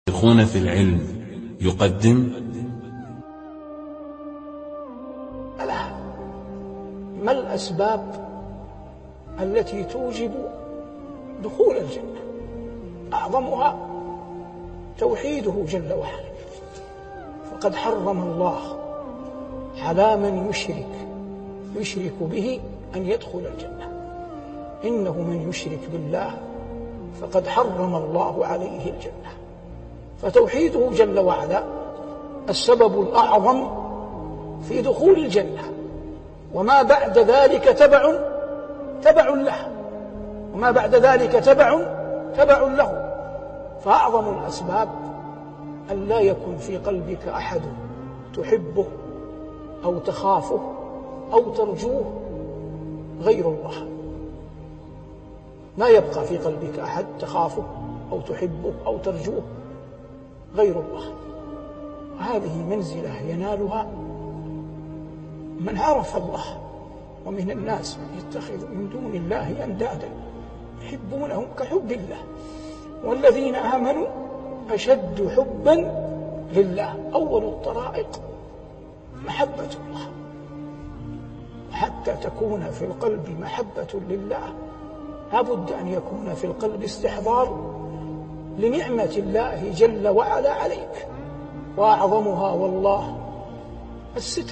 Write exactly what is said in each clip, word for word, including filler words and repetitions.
شيخنا في العلم يقدم ما الأسباب التي توجب دخول الجنة؟ أعظمها توحيده جل وعلا، فقد حرم الله على من يشرك يشرك به أن يدخل الجنة. إنه من يشرك بالله فقد حرم الله عليه الجنة. فتوحيده جل وعلا السبب الأعظم في دخول الجنة، وما بعد ذلك تبع تبع له وما بعد ذلك تبع تبع له. فأعظم الأسباب أن لا يكون في قلبك أحد تحبه أو تخافه أو ترجوه غير الله. ما يبقى في قلبك أحد تخافه أو تحبه أو ترجوه غير الله. هذه منزلة ينالها من عرف الله، ومن الناس من يتخذ من دون الله أندادا يحبونهم كحب الله، والذين آمنوا أشد حبا لله. أول الطرائق محبة الله، حتى تكون في القلب محبة لله لابد أن يكون في القلب استحضار لنعمة الله جل وعلا عليك، وأعظمها والله الستر.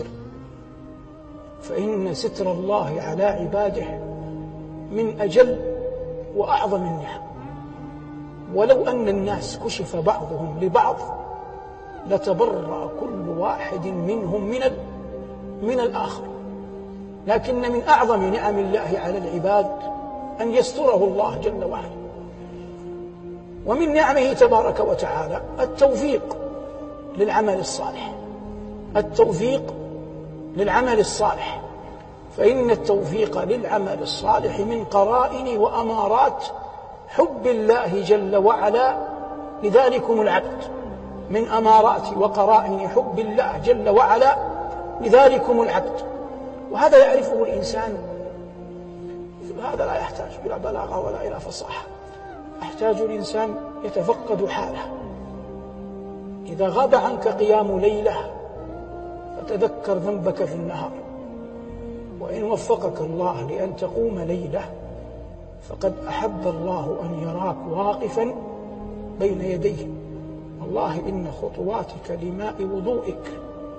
فإن ستر الله على عباده من أجل وأعظم النعم. ولو أن الناس كشف بعضهم لبعض لتبرأ كل واحد منهم من من الآخر، لكن من أعظم نعم الله على العباد أن يستره الله جل وعلا. ومن نعمه تبارك وتعالى التوفيق للعمل الصالح التوفيق للعمل الصالح فإن التوفيق للعمل الصالح من قرائن وأمارات حب الله جل وعلا لذلكم العبد، من أمارات وقرائن حب الله جل وعلا لذلكم العبد. وهذا يعرفه الإنسان. هذا لا يحتاج إلى بلاغة ولا إلى فصاحة، يحتاج الإنسان يتفقد حاله. إذا غاب عنك قيام ليلة فتذكر ذنبك في النهار، وإن وفقك الله لأن تقوم ليلة فقد أحب الله أن يراك واقفا بين يديه. والله إن خطواتك لماء وضوئك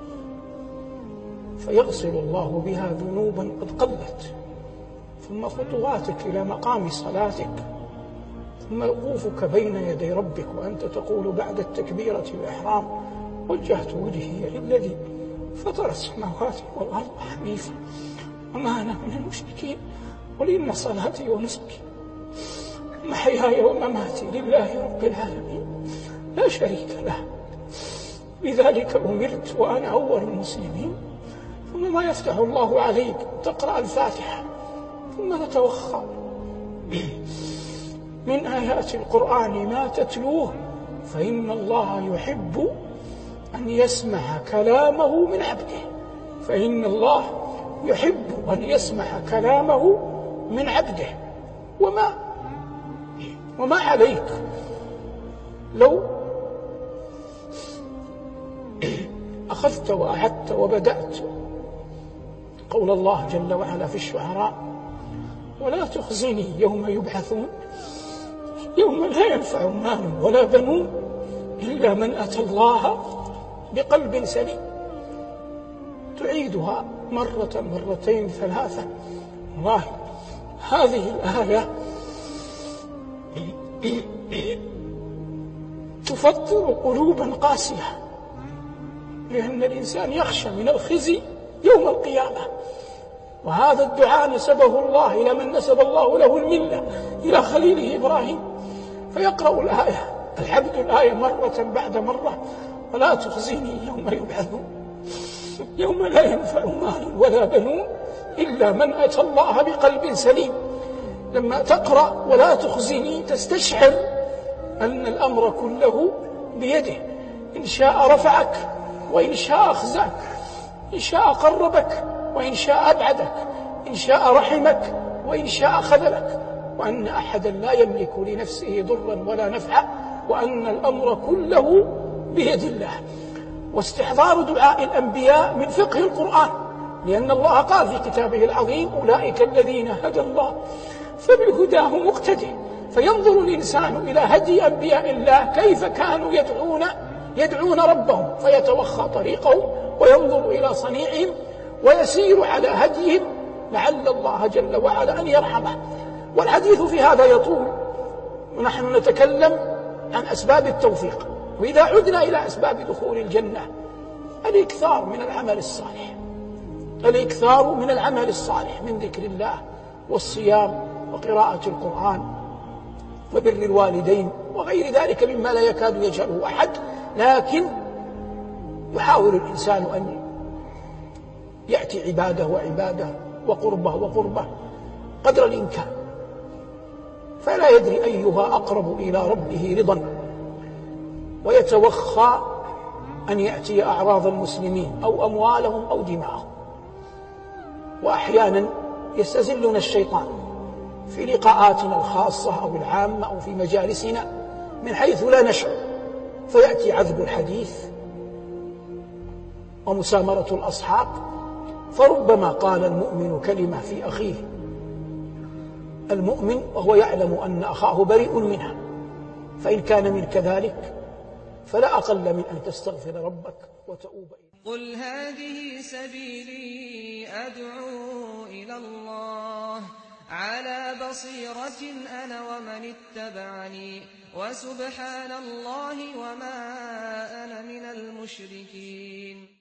فيغسل الله بها ذنوبا قد قلت، ثم خطواتك إلى مقام صلاتك، ثم وقوفك بين يدي ربك وأنت تقول بعد التكبيرة الإحرام وجهت وجهي للذي فطر السماوات والأرض حنيفا وما أنا من المشركين قل إن صلاتي ونسكي ومحياي ومماتي لله رب العالمين لا شريك له بذلك أمرت وأنا أول المسلمين. ثم ما يفتح الله عليك تقرأ الفاتحة، ثم تتوخى من آيات القرآن ما تتلوه، فإن الله يحب أن يسمع كلامه من عبده فإن الله يحب أن يسمع كلامه من عبده. وما وما عليك لو أخذت وأعدت وبدأت قول الله جل وعلا في الشعراء ولا تخزني يوم يبعثون يوم لا ينفع مال ولا بنون إلا من أتى الله بقلب سليم. تعيدها مرة مرتين ثلاثة. والله هذه الآية تفطر قلوبا قاسية، لأن الإنسان يخشى من الخزي يوم القيامة. وهذا الدعاء نسبه الله إلى من نسب الله له الملة، إلى خليله إبراهيم، فيقرأ الآية العبد الآية مرة بعد مرة ولا تخزيني يوم يبعثون يوم لا ينفع مال ولا بنون إلا من أتى الله بقلب سليم. لما تقرأ ولا تخزيني تستشعر أن الأمر كله بيده، إن شاء رفعك وإن شاء أخزاك، إن شاء قربك وإن شاء أبعدك، إن شاء رحمك وإن شاء خذلك، وأن أحدا لا يملك لنفسه ضرا ولا نفعا وأن الأمر كله بيد الله، واستحضار دعاء الأنبياء من فقه القرآن، لأن الله قال في كتابه العظيم: أولئك الذين هدى الله فبهداه مقتدي. فينظر الإنسان إلى هدي أنبياء الله كيف كانوا يدعون يدعون ربهم فيتوخى طريقهم وينظر إلى صنيعهم ويسير على هديهم لعل الله جل وعلا أن يرحمه. والحديث في هذا يطول، ونحن نتكلم عن أسباب التوفيق. وإذا عدنا إلى أسباب دخول الجنة، الإكثار من العمل الصالح، الإكثار من العمل الصالح من ذكر الله والصيام وقراءة القرآن وبر الوالدين وغير ذلك مما لا يكاد يجهله أحد، لكن يحاول الإنسان أن يأتي عباده وعباده وقربه وقربه قدر الإمكان، فلا يدري أيها أقرب إلى ربه رضا، ويتوخى أن يأتي أعراض المسلمين أو أموالهم أو دماءهم. وأحيانا يستزلنا الشيطان في لقاءاتنا الخاصة أو العامة أو في مجالسنا من حيث لا نشعر، فيأتي عذب الحديث ومسامرة الأصحاب، فربما قال المؤمن كلمة في أخيه المؤمن وهو يعلم أن أخاه بريء منها، فإن كان من كذلك فلا أقل من أن تستغفر ربك وتؤوب إليه. قل هذه سبيلي أدعو إلى الله على بصيرة أنا ومن اتبعني وسبحان الله وما أنا من المشركين.